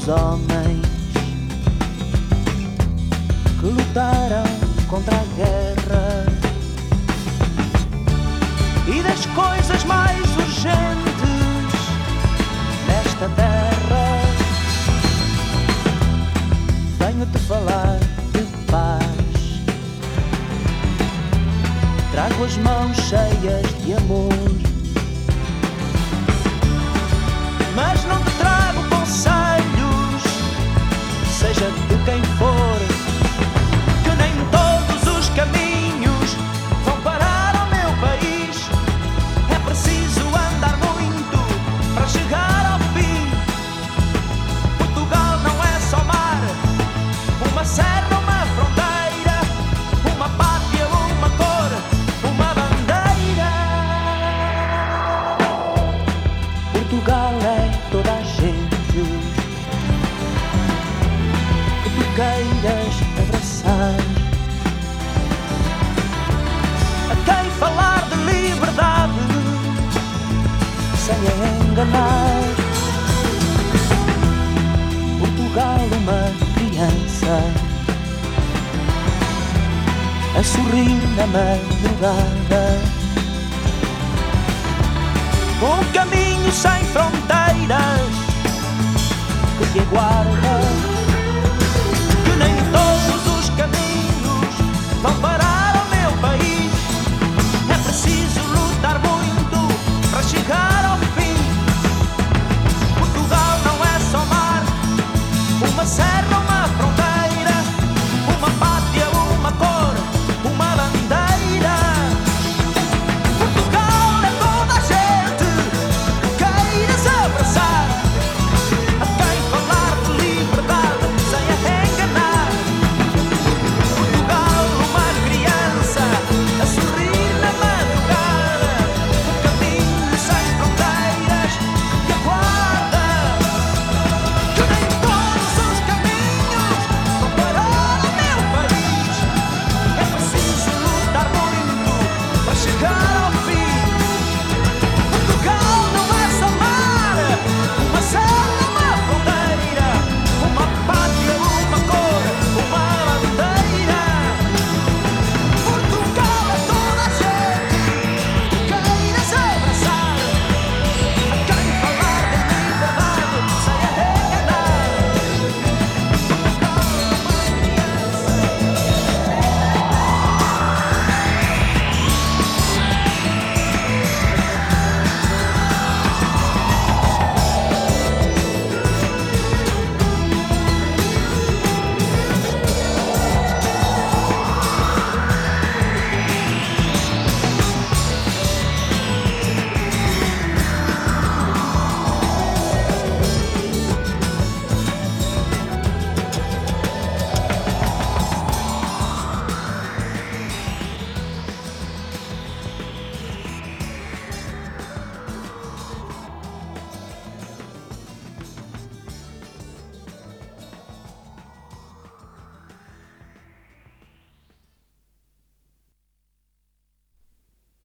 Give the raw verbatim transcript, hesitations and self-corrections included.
dos homens que lutaram contra a guerra e das coisas mais urgentes nesta terra. Venho-te falar de paz, trago as mãos cheias de amor, mas não te trago conselhos, seja de quem for, que nem todos os caminhos vão parar ao meu país. É preciso andar muito para chegar ao fim. Portugal não é só mar, uma serra, uma fronteira, uma pátria, uma cor, uma bandeira. Portugal é toda a gente que tu queiras abraçar. A quem falar de liberdade sem a enganar. Portugal, uma criança a sorrir na madrugada, um caminho sem fronteiras que te aguarda.